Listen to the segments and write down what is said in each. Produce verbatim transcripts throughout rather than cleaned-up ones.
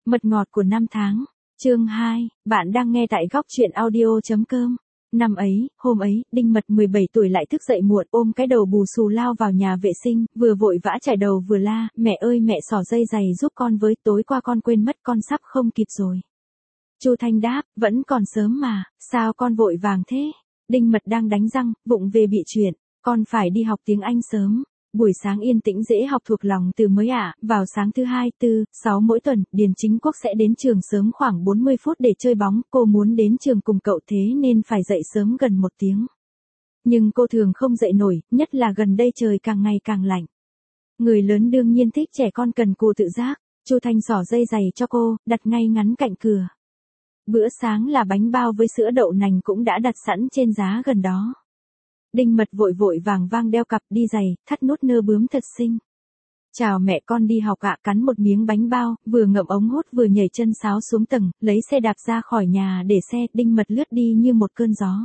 Mật ngọt của năm tháng, chương hai, bạn đang nghe tại góc truyện audio chấm com. Năm ấy, hôm ấy, Đinh Mật mười bảy tuổi lại thức dậy muộn, ôm cái đầu bù xù lao vào nhà vệ sinh, vừa vội vã chải đầu vừa la, mẹ ơi mẹ xỏ dây giày giúp con với, tối qua con quên mất con sắp không kịp rồi. Chu Thanh đáp, vẫn còn sớm mà, sao con vội vàng thế? Đinh Mật đang đánh răng, vụng về bị chuyện, con phải đi học tiếng Anh sớm. Buổi sáng yên tĩnh dễ học thuộc lòng từ mới ạ, à, vào sáng thứ hai, tư, sáu mỗi tuần, Điền Chính Quốc sẽ đến trường sớm khoảng bốn mươi phút để chơi bóng, cô muốn đến trường cùng cậu thế nên phải dậy sớm gần một tiếng. Nhưng cô thường không dậy nổi, nhất là gần đây trời càng ngày càng lạnh. Người lớn đương nhiên thích trẻ con cần cù tự giác, Chu Thanh xỏ dây giày cho cô, đặt ngay ngắn cạnh cửa. Bữa sáng là bánh bao với sữa đậu nành cũng đã đặt sẵn trên giá gần đó. Đinh Mật vội vội vàng vang đeo cặp đi giày, thắt nút nơ bướm thật xinh. Chào mẹ, con đi học ạ, cắn một miếng bánh bao, vừa ngậm ống hút vừa nhảy chân sáo xuống tầng, lấy xe đạp ra khỏi nhà để xe. Đinh Mật lướt đi như một cơn gió.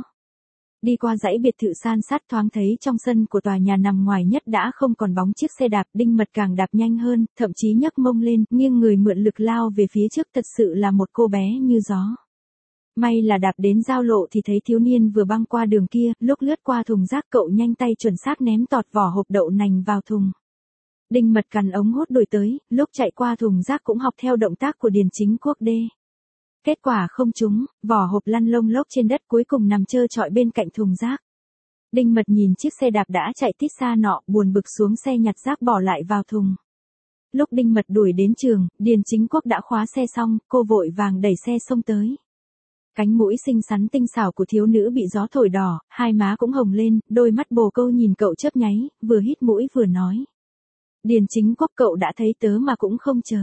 Đi qua dãy biệt thự san sát, thoáng thấy trong sân của tòa nhà nằm ngoài nhất đã không còn bóng chiếc xe đạp. Đinh Mật càng đạp nhanh hơn, thậm chí nhấc mông lên, nghiêng người mượn lực lao về phía trước, thật sự là một cô bé như gió. May là đạp đến giao lộ thì thấy thiếu niên vừa băng qua đường kia, lúc lướt qua thùng rác cậu nhanh tay chuẩn xác ném tọt vỏ hộp đậu nành vào thùng. Đinh Mật cắn ống hút đuổi tới, lúc chạy qua thùng rác cũng học theo động tác của Điền Chính Quốc đê. Kết quả không trúng, vỏ hộp lăn lông lốc trên đất, cuối cùng nằm trơ trọi bên cạnh thùng rác. Đinh Mật nhìn chiếc xe đạp đã chạy tít xa nọ, buồn bực xuống xe nhặt rác bỏ lại vào thùng. Lúc Đinh Mật đuổi đến trường, Điền Chính Quốc đã khóa xe xong, cô vội vàng đẩy xe xông tới. Cánh mũi xinh xắn tinh xảo của thiếu nữ bị gió thổi đỏ, hai má cũng hồng lên, đôi mắt bồ câu nhìn cậu chớp nháy, vừa hít mũi vừa nói. Điền Chính Quốc, cậu đã thấy tớ mà cũng không chờ.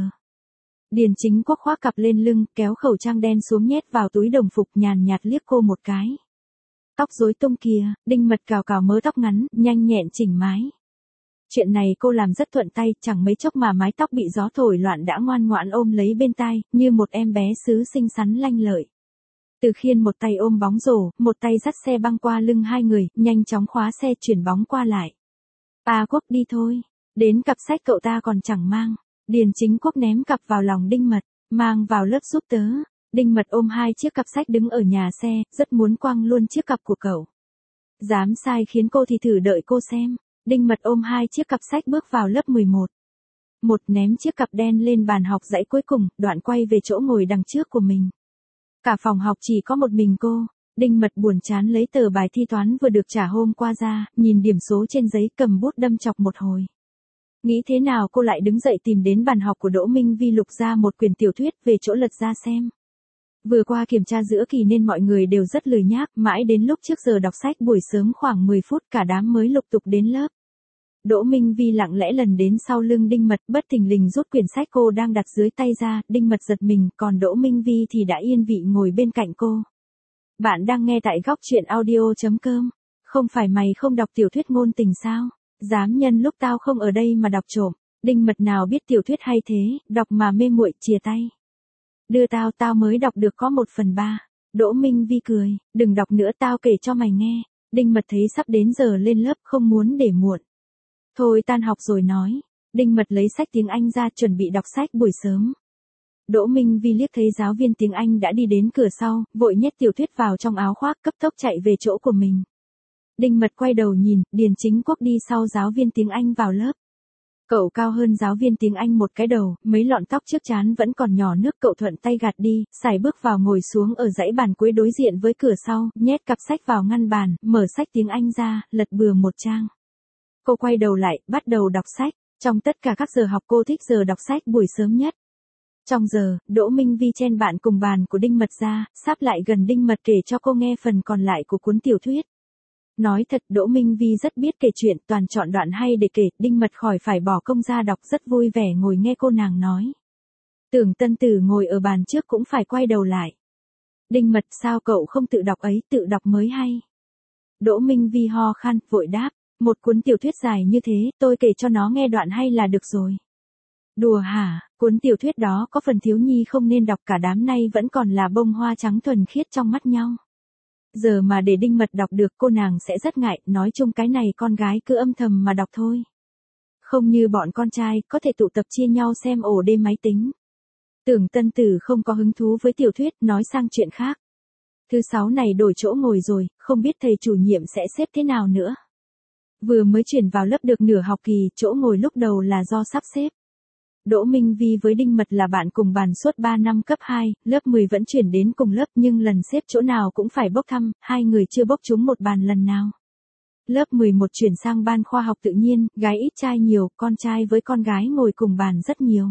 Điền Chính Quốc khoác cặp lên lưng, kéo khẩu trang đen xuống nhét vào túi đồng phục, nhàn nhạt liếc cô một cái. Tóc rối tung kìa, Đinh Mật cào cào mớ tóc ngắn, nhanh nhẹn chỉnh mái. Chuyện này cô làm rất thuận tay, chẳng mấy chốc mà mái tóc bị gió thổi loạn đã ngoan ngoãn ôm lấy bên tai, như một em bé sứ xinh xắn lanh lợi. Từ Khiên một tay ôm bóng rổ, một tay dắt xe băng qua lưng hai người, nhanh chóng khóa xe chuyển bóng qua lại. A Quốc, đi thôi, đến cặp sách cậu ta còn chẳng mang. Điền Chính Quốc ném cặp vào lòng Đinh Mật, mang vào lớp giúp tớ. Đinh Mật ôm hai chiếc cặp sách đứng ở nhà xe, rất muốn quăng luôn chiếc cặp của cậu. Dám sai khiến cô thì thử đợi cô xem. Đinh Mật ôm hai chiếc cặp sách bước vào lớp mười một. Một ném chiếc cặp đen lên bàn học dãy cuối cùng, đoạn quay về chỗ ngồi đằng trước của mình. Cả phòng học chỉ có một mình cô. Đinh Mật buồn chán lấy tờ bài thi toán vừa được trả hôm qua ra, nhìn điểm số trên giấy, cầm bút đâm chọc một hồi. Nghĩ thế nào cô lại đứng dậy tìm đến bàn học của Đỗ Minh Vi lục ra một quyển tiểu thuyết về chỗ lật ra xem. Vừa qua kiểm tra giữa kỳ nên mọi người đều rất lười nhác, mãi đến lúc trước giờ đọc sách buổi sớm khoảng mười phút cả đám mới lục tục đến lớp. Đỗ Minh Vi lặng lẽ lần đến sau lưng Đinh Mật, bất thình lình rút quyển sách cô đang đặt dưới tay ra. Đinh Mật giật mình, còn Đỗ Minh Vi thì đã yên vị ngồi bên cạnh cô. Bạn đang nghe tại góc truyện audio chấm com. Không phải mày không đọc tiểu thuyết ngôn tình sao? Dám nhân lúc tao không ở đây mà đọc trộm. Đinh Mật nào biết tiểu thuyết hay thế, đọc mà mê muội, chìa tay. Đưa tao, tao mới đọc được có một phần ba. Đỗ Minh Vi cười, đừng đọc nữa, tao kể cho mày nghe. Đinh Mật thấy sắp đến giờ lên lớp, không muốn để muộn. Thôi tan học rồi nói. Đinh Mật lấy sách tiếng Anh ra chuẩn bị đọc sách buổi sớm. Đỗ Minh Vi liếc thấy giáo viên tiếng Anh đã đi đến cửa sau, vội nhét tiểu thuyết vào trong áo khoác, cấp tốc chạy về chỗ của mình. Đinh Mật quay đầu nhìn, Điền Chính Quốc đi sau giáo viên tiếng Anh vào lớp. Cậu cao hơn giáo viên tiếng Anh một cái đầu, mấy lọn tóc trước trán vẫn còn nhỏ nước, cậu thuận tay gạt đi, sải bước vào ngồi xuống ở dãy bàn cuối đối diện với cửa sau, nhét cặp sách vào ngăn bàn, mở sách tiếng Anh ra, lật bừa một trang. Cô quay đầu lại, bắt đầu đọc sách. Trong tất cả các giờ học cô thích giờ đọc sách buổi sớm nhất. Trong giờ, Đỗ Minh Vi chen bạn cùng bàn của Đinh Mật ra, sắp lại gần Đinh Mật kể cho cô nghe phần còn lại của cuốn tiểu thuyết. Nói thật, Đỗ Minh Vi rất biết kể chuyện, toàn chọn đoạn hay để kể. Đinh Mật khỏi phải bỏ công ra đọc, rất vui vẻ ngồi nghe cô nàng nói. Tưởng Tân Tử ngồi ở bàn trước cũng phải quay đầu lại. Đinh Mật, sao cậu không tự đọc ấy, tự đọc mới hay. Đỗ Minh Vi ho khan, vội đáp. Một cuốn tiểu thuyết dài như thế, tôi kể cho nó nghe đoạn hay là được rồi. Đùa hả, cuốn tiểu thuyết đó có phần thiếu nhi không nên đọc, cả đám nay vẫn còn là bông hoa trắng thuần khiết trong mắt nhau. Giờ mà để Đinh Mật đọc được cô nàng sẽ rất ngại, nói chung cái này con gái cứ âm thầm mà đọc thôi. Không như bọn con trai, có thể tụ tập chia nhau xem ổ đêm máy tính. Tưởng Tân Tử không có hứng thú với tiểu thuyết, nói sang chuyện khác. Thứ sáu này đổi chỗ ngồi rồi, không biết thầy chủ nhiệm sẽ xếp thế nào nữa. Vừa mới chuyển vào lớp được nửa học kỳ, chỗ ngồi lúc đầu là do sắp xếp. Đỗ Minh Vi với Đinh Mật là bạn cùng bàn suốt ba năm cấp hai, lớp mười vẫn chuyển đến cùng lớp nhưng lần xếp chỗ nào cũng phải bốc thăm, hai người chưa bốc trúng một bàn lần nào. Lớp mười một chuyển sang ban khoa học tự nhiên, gái ít trai nhiều, con trai với con gái ngồi cùng bàn rất nhiều.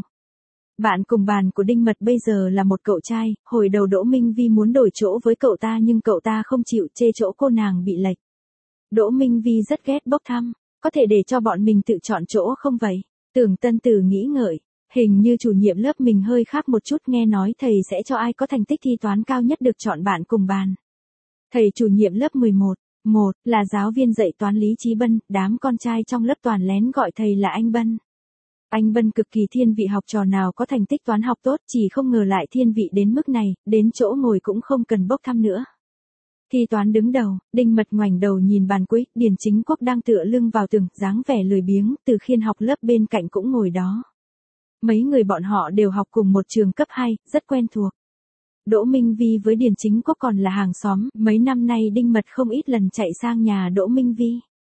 Bạn cùng bàn của Đinh Mật bây giờ là một cậu trai, hồi đầu Đỗ Minh Vi muốn đổi chỗ với cậu ta nhưng cậu ta không chịu, chê chỗ cô nàng bị lệch. Đỗ Minh Vi rất ghét bốc thăm, có thể để cho bọn mình tự chọn chỗ không vậy? Tưởng Tân Tử nghĩ ngợi, hình như chủ nhiệm lớp mình hơi khác một chút, nghe nói thầy sẽ cho ai có thành tích thi toán cao nhất được chọn bạn cùng bàn. Thầy chủ nhiệm lớp mười một, một là giáo viên dạy toán Lý Chí Bân, đám con trai trong lớp toàn lén gọi thầy là anh Bân. Anh Bân cực kỳ thiên vị, học trò nào có thành tích toán học tốt, chỉ không ngờ lại thiên vị đến mức này, đến chỗ ngồi cũng không cần bốc thăm nữa. Thi toán đứng đầu, Đinh Mật ngoảnh đầu nhìn bàn cuối, Điền Chính Quốc đang tựa lưng vào tường, dáng vẻ lười biếng, Từ Khiên học lớp bên cạnh cũng ngồi đó. Mấy người bọn họ đều học cùng một trường cấp hai, rất quen thuộc. Đỗ Minh Vi với Điền Chính Quốc còn là hàng xóm, mấy năm nay Đinh Mật không ít lần chạy sang nhà Đỗ Minh Vi.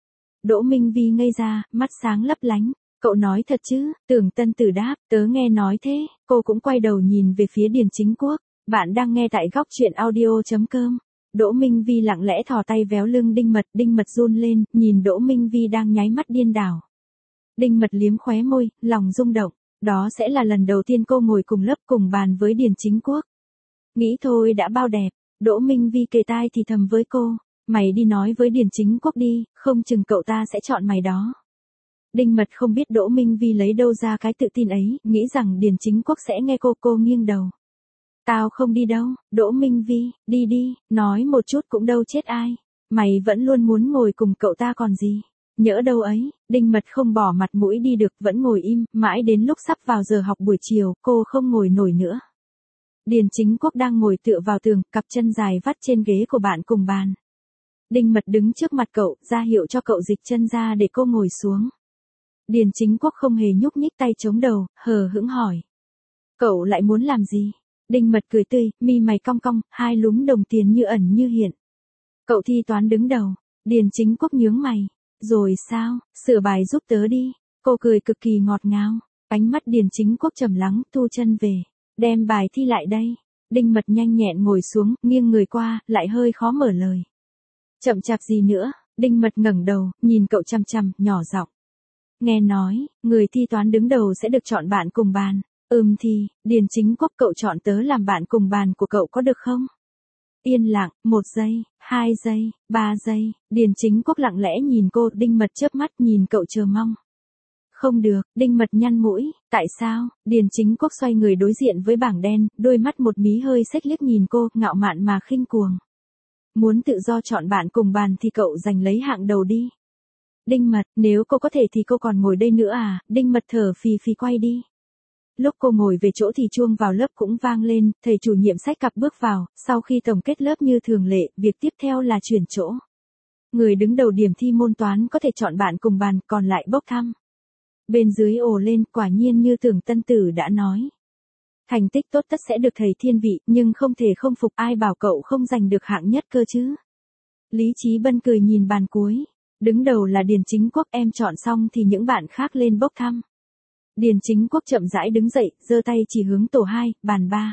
Đỗ Minh Vi ngây ra, mắt sáng lấp lánh. Cậu nói thật chứ? Tưởng Tân Tử đáp, tớ nghe nói thế. Cô cũng quay đầu nhìn về phía Điền Chính Quốc. Bạn đang nghe tại góc truyện audio chấm com. Đỗ Minh Vi lặng lẽ thò tay véo lưng Đinh Mật, Đinh Mật run lên, nhìn Đỗ Minh Vi đang nháy mắt điên đảo. Đinh Mật liếm khóe môi, lòng rung động. Đó sẽ là lần đầu tiên cô ngồi cùng lớp cùng bàn với Điền Chính Quốc. Nghĩ thôi đã bao đẹp. Đỗ Minh Vi kề tai thì thầm với cô, mày đi nói với Điền Chính Quốc đi, không chừng cậu ta sẽ chọn mày đó. Đinh Mật không biết Đỗ Minh Vi lấy đâu ra cái tự tin ấy, nghĩ rằng Điền Chính Quốc sẽ nghe cô, cô nghiêng đầu. Tao không đi đâu, Đỗ Minh Vi, đi đi, nói một chút cũng đâu chết ai. Mày vẫn luôn muốn ngồi cùng cậu ta còn gì. Nhỡ đâu ấy, Đinh Mật không bỏ mặt mũi đi được, vẫn ngồi im, mãi đến lúc sắp vào giờ học buổi chiều, cô không ngồi nổi nữa. Điền Chính Quốc đang ngồi tựa vào tường, cặp chân dài vắt trên ghế của bạn cùng bàn. Đinh Mật đứng trước mặt cậu, ra hiệu cho cậu dịch chân ra để cô ngồi xuống. Điền Chính Quốc không hề nhúc nhích, tay chống đầu, hờ hững hỏi. Cậu lại muốn làm gì? Đinh Mật cười tươi, mi mày cong cong, hai lúm đồng tiền như ẩn như hiện. Cậu thi toán đứng đầu. Điền Chính Quốc nhướng mày. Rồi sao, sửa bài giúp tớ đi. Cô cười cực kỳ ngọt ngào. Ánh mắt Điền Chính Quốc trầm lắng, thu chân về. Đem bài thi lại đây. Đinh Mật nhanh nhẹn ngồi xuống, nghiêng người qua, lại hơi khó mở lời. Chậm chạp gì nữa? Đinh Mật ngẩng đầu, nhìn cậu chằm chằm, nhỏ giọng. Nghe nói, người thi toán đứng đầu sẽ được chọn bạn cùng bàn. Ừm thì, Điền Chính Quốc, cậu chọn tớ làm bạn cùng bàn của cậu có được không? Yên lặng, một giây, hai giây, ba giây, Điền Chính Quốc lặng lẽ nhìn cô, Đinh Mật chớp mắt nhìn cậu chờ mong. Không được, Đinh Mật nhăn mũi, tại sao? Điền Chính Quốc xoay người đối diện với bảng đen, đôi mắt một mí hơi xếch liếc nhìn cô, ngạo mạn mà khinh cuồng. Muốn tự do chọn bạn cùng bàn thì cậu giành lấy hạng đầu đi. Đinh Mật, nếu cô có thể thì cô còn ngồi đây nữa à? Đinh Mật thở phì phì quay đi. Lúc cô ngồi về chỗ thì chuông vào lớp cũng vang lên, thầy chủ nhiệm xách cặp bước vào, sau khi tổng kết lớp như thường lệ, việc tiếp theo là chuyển chỗ. Người đứng đầu điểm thi môn toán có thể chọn bạn cùng bàn, còn lại bốc thăm. Bên dưới ồ lên, quả nhiên như Tưởng Tân Tử đã nói. Thành tích tốt tất sẽ được thầy thiên vị, nhưng không thể không phục, ai bảo cậu không giành được hạng nhất cơ chứ. Lý Chí Bân cười nhìn bàn cuối. Đứng đầu là Điền Chính Quốc, em chọn xong thì những bạn khác lên bốc thăm. Điền Chính Quốc chậm rãi đứng dậy, giơ tay chỉ hướng tổ hai, bàn ba.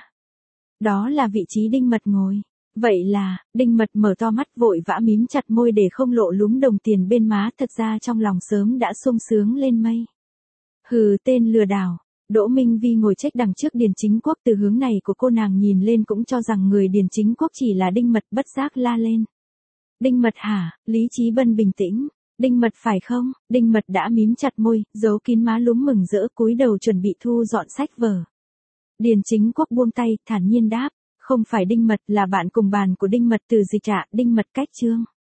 Đó là vị trí Đinh Mật ngồi. Vậy là, Đinh Mật mở to mắt vội vã mím chặt môi để không lộ lúm đồng tiền bên má, thật ra trong lòng sớm đã sung sướng lên mây. Hừ, tên lừa đảo. Đỗ Minh Vi ngồi trách đằng trước Điền Chính Quốc, từ hướng này của cô nàng nhìn lên cũng cho rằng người Điền Chính Quốc chỉ là Đinh Mật, bất giác la lên. Đinh Mật hả? Lý Chí Bân bình tĩnh. Đinh Mật phải không? Đinh Mật đã mím chặt môi, giấu kín má lúm mừng rỡ, cúi đầu chuẩn bị thu dọn sách vở. Điền Chính Quốc buông tay, thản nhiên đáp, không phải Đinh Mật, là bạn cùng bàn của Đinh Mật, từ dịch trả, Đinh Mật cách chương.